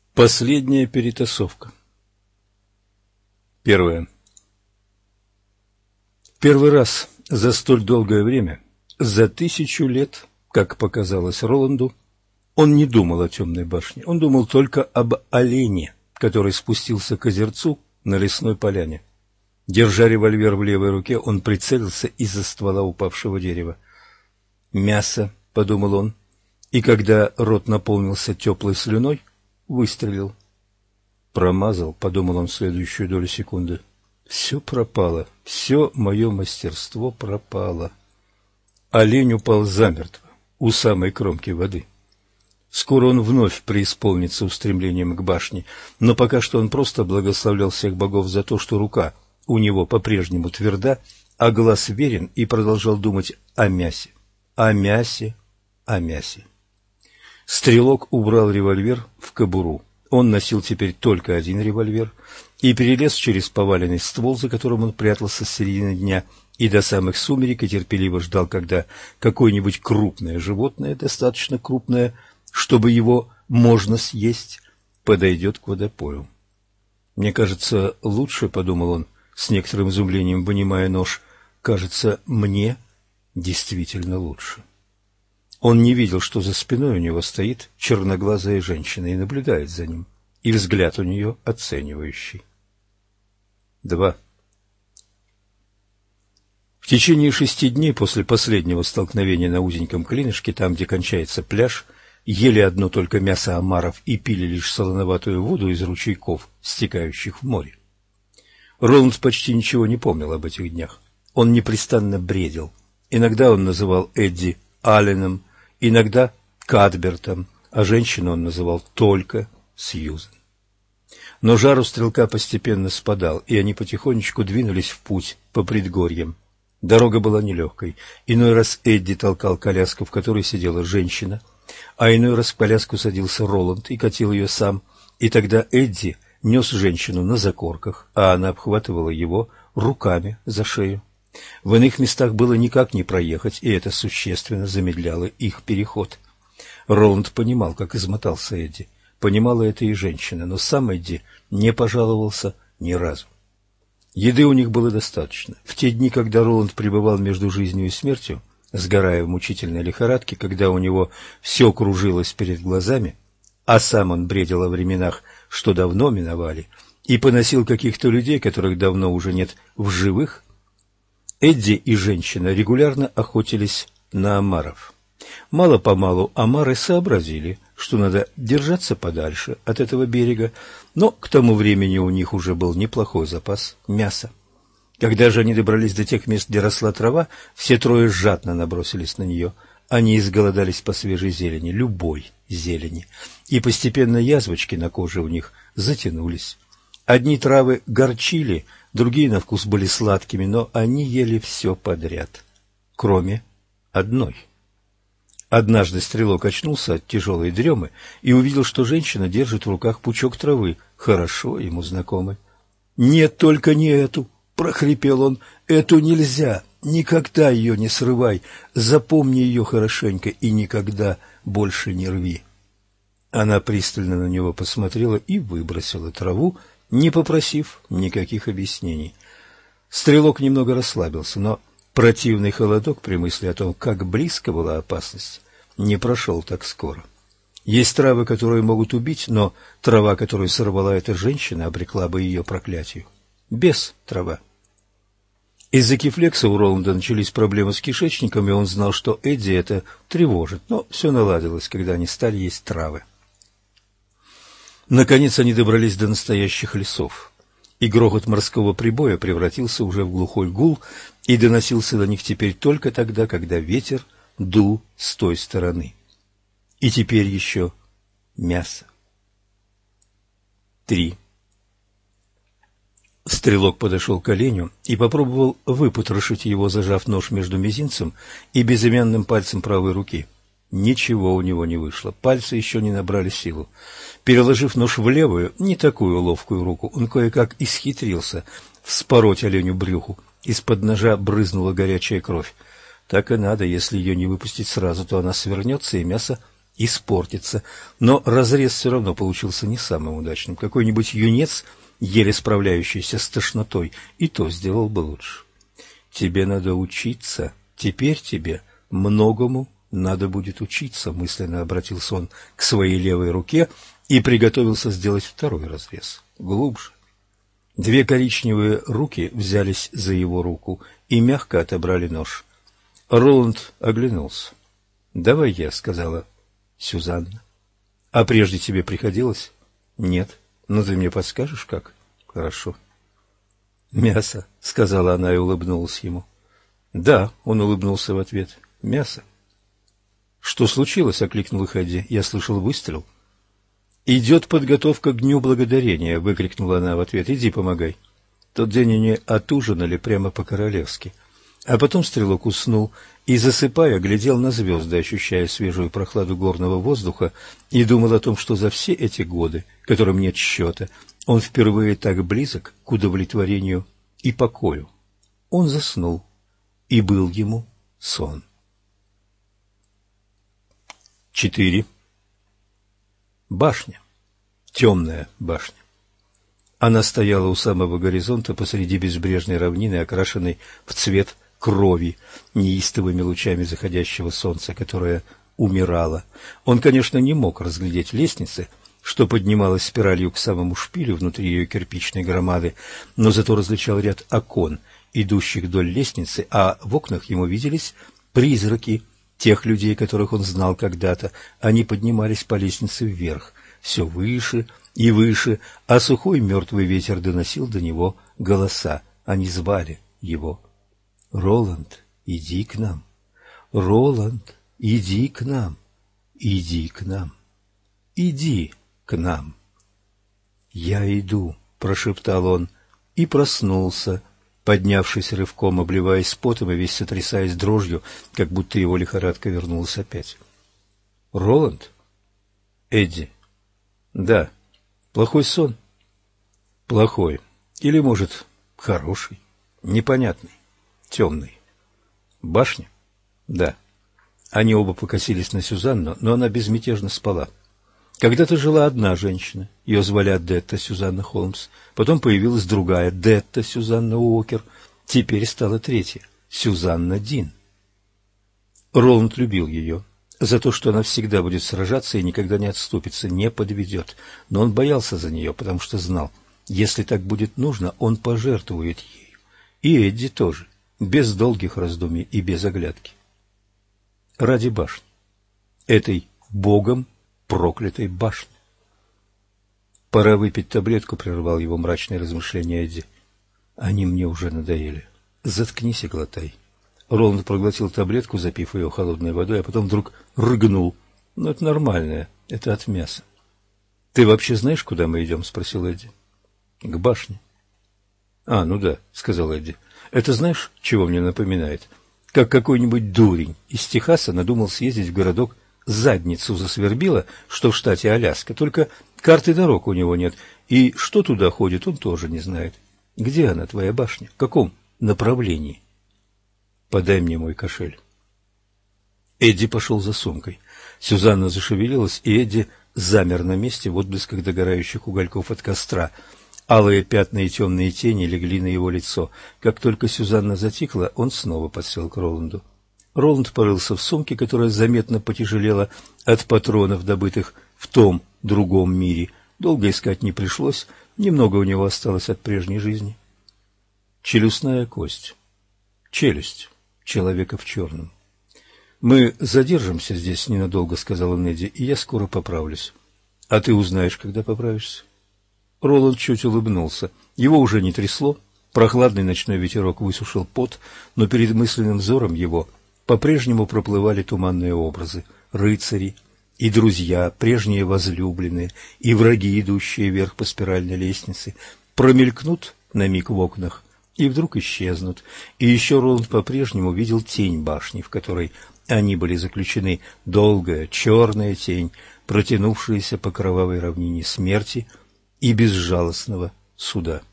Последняя перетасовка. Первое. Первый раз за столь долгое время, за 1000 лет, как показалось Роланду, он не думал о темной башне. Он думал только об олене, который спустился к озерцу на лесной поляне. Держа револьвер в левой руке, он прицелился из-за ствола упавшего дерева. «Мясо», — подумал он, и когда рот наполнился теплой слюной, выстрелил. «Промазал», — подумал он в следующую долю секунды. «Все пропало, все мое мастерство пропало». Олень упал замертво у самой кромки воды. Скоро он вновь преисполнится устремлением к башне, но пока что он просто благословлял всех богов за то, что рука у него по-прежнему тверда, а глаз верен, и продолжал думать о мясе, о мясе, о мясе. Стрелок убрал револьвер в кобуру. Он носил теперь только один револьвер и перелез через поваленный ствол, за которым он прятался с середины дня, и до самых сумерек и терпеливо ждал, когда какое-нибудь крупное животное, достаточно крупное, чтобы его можно съесть, подойдет к водопою. «Мне кажется, лучше, — подумал он, с некоторым изумлением вынимая нож, — кажется, мне действительно лучше». Он не видел, что за спиной у него стоит черноглазая женщина и наблюдает за ним, и взгляд у нее оценивающий. 2. В течение 6 дней после последнего столкновения на узеньком клинышке, там, где кончается пляж, ели одно только мясо омаров и пили лишь солоноватую воду из ручейков, стекающих в море. Роланд почти ничего не помнил об этих днях. Он непрестанно бредил. Иногда он называл Эдди Алленом, иногда Кадбертом, а женщину он называл только Сьюзен. Но жар у стрелка постепенно спадал, и они потихонечку двинулись в путь по предгорьям. Дорога была нелегкой. Иной раз Эдди толкал коляску, в которой сидела женщина, а иной раз в коляску садился Роланд и катил ее сам, и тогда Эдди нес женщину на закорках, а она обхватывала его руками за шею. В иных местах было никак не проехать, и это существенно замедляло их переход. Роланд понимал, как измотался Эдди. Понимала это и женщина, но сам Эдди не пожаловался ни разу. Еды у них было достаточно. В те дни, когда Роланд пребывал между жизнью и смертью, сгорая в мучительной лихорадке, когда у него все кружилось перед глазами, а сам он бредил о временах, что давно миновали, и поносил каких-то людей, которых давно уже нет в живых, Эдди и женщина регулярно охотились на омаров. Мало-помалу омары сообразили, что надо держаться подальше от этого берега, но к тому времени у них уже был неплохой запас мяса. Когда же они добрались до тех мест, где росла трава, все трое жадно набросились на нее. Они изголодались по свежей зелени, любой зелени, и постепенно язвочки на коже у них затянулись. Одни травы горчили, другие на вкус были сладкими, но они ели все подряд, кроме одной. Однажды стрелок очнулся от тяжелой дремы и увидел, что женщина держит в руках пучок травы, хорошо ему знакомый. «Нет, только не эту!» — прохрипел он. «Эту нельзя! Никогда ее не срывай! Запомни ее хорошенько и никогда больше не рви!» Она пристально на него посмотрела и выбросила траву, не попросив никаких объяснений. Стрелок немного расслабился, но противный холодок при мысли о том, как близко была опасность, не прошел так скоро. Есть травы, которые могут убить, но трава, которую сорвала эта женщина, обрекла бы ее проклятию. Без трава. Из-за кифлекса у Роланда начались проблемы с кишечником, и он знал, что Эдди это тревожит, но все наладилось, когда они стали есть травы. Наконец они добрались до настоящих лесов, и грохот морского прибоя превратился уже в глухой гул и доносился до них теперь только тогда, когда ветер дул с той стороны. И теперь еще мясо. 3. Стрелок подошел к оленю и попробовал выпотрошить его, зажав нож между мизинцем и безымянным пальцем правой руки. Ничего у него не вышло, пальцы еще не набрали силу. Переложив нож в левую, не такую ловкую руку, он кое-как исхитрился вспороть оленю брюху. Из-под ножа брызнула горячая кровь. Так и надо, если ее не выпустить сразу, то она свернется, и мясо испортиться. Но разрез все равно получился не самым удачным. Какой-нибудь юнец, еле справляющийся с тошнотой, и то сделал бы лучше. «Тебе надо учиться. Теперь тебе многому надо будет учиться», — мысленно обратился он к своей левой руке и приготовился сделать второй разрез, глубже. Две коричневые руки взялись за его руку и мягко отобрали нож. Роланд оглянулся. «Давай я», — сказала Сюзанна. «А прежде тебе приходилось?» «Нет. Ну, ты мне подскажешь, как?» «Хорошо». «Мясо», — сказала она и улыбнулась ему. «Да», — он улыбнулся в ответ. «Мясо». «Что случилось?» — окликнул их Эдди. «Я слышал выстрел». «Идет подготовка к Дню Благодарения», — выкрикнула она в ответ. «Иди, помогай». Тот день они отужинали прямо по-королевски. А потом стрелок уснул и, засыпая, глядел на звезды, ощущая свежую прохладу горного воздуха, и думал о том, что за все эти годы, которым нет счета, он впервые так близок к удовлетворению и покою. Он заснул, и был ему сон. 4. Башня. Темная башня. Она стояла у самого горизонта посреди безбрежной равнины, окрашенной в цвет крови, неистовыми лучами заходящего солнца, которое умирало. Он, конечно, не мог разглядеть лестницы, что поднималась спиралью к самому шпилю внутри ее кирпичной громады, но зато различал ряд окон, идущих вдоль лестницы, а в окнах ему виделись призраки тех людей, которых он знал когда-то. Они поднимались по лестнице вверх, все выше и выше, а сухой мертвый ветер доносил до него голоса. Они звали его. «Роланд, иди к нам! Роланд, иди к нам! Иди к нам! Иди к нам!» «Я иду», — прошептал он, и проснулся, поднявшись рывком, обливаясь потом и весь сотрясаясь дрожью, как будто его лихорадка вернулась опять. «Роланд? Эдди?» «Да. Плохой сон?» «Плохой. Или, может, хороший, непонятный, темный. Башня?» «Да». Они оба покосились на Сюзанну, но она безмятежно спала. Когда-то жила одна женщина, ее звали Адетта Сюзанна Холмс, потом появилась другая, Детта Сюзанна Уокер, теперь стала третья, Сюзанна Дин. Роланд любил ее за то, что она всегда будет сражаться и никогда не отступится, не подведет, но он боялся за нее, потому что знал, если так будет нужно, он пожертвует ею. И Эдди тоже, без долгих раздумий и без оглядки. Ради башни, этой богом проклятой башни. «Пора выпить таблетку», — прервал его мрачные размышления Эдди. «Они мне уже надоели. Заткнись и глотай». Роланд проглотил таблетку, запив ее холодной водой, а потом вдруг рыгнул. «Ну, это нормальное, это от мяса». «Ты вообще знаешь, куда мы идем?» — спросил Эдди. «К башне». «А, ну да», — сказал Эдди. «Это знаешь, чего мне напоминает? Как какой-нибудь дурень из Техаса надумал съездить в городок, задницу засвербило, что в штате Аляска, только карты дорог у него нет, и что туда ходит, он тоже не знает. Где она, твоя башня? В каком направлении?» «Подай мне мой кошель». Эдди пошел за сумкой. Сюзанна зашевелилась, и Эдди замер на месте в отблесках догорающих угольков от костра. Алые пятна и темные тени легли на его лицо. Как только Сюзанна затихла, он снова подсел к Роланду. Роланд порылся в сумке, которая заметно потяжелела от патронов, добытых в том другом мире. Долго искать не пришлось, немного у него осталось от прежней жизни. Челюстная кость. Челюсть человека в черном. «Мы задержимся здесь ненадолго», — сказала Эдди, — «и я скоро поправлюсь». «А ты узнаешь, когда поправишься?» Роланд чуть улыбнулся. Его уже не трясло, прохладный ночной ветерок высушил пот, но перед мысленным взором его по-прежнему проплывали туманные образы, рыцари и друзья, прежние возлюбленные и враги, идущие вверх по спиральной лестнице, промелькнут на миг в окнах и вдруг исчезнут. И еще Роланд по-прежнему видел тень башни, в которой они были заключены, долгая черная тень, протянувшаяся по кровавой равнине смерти и безжалостного суда.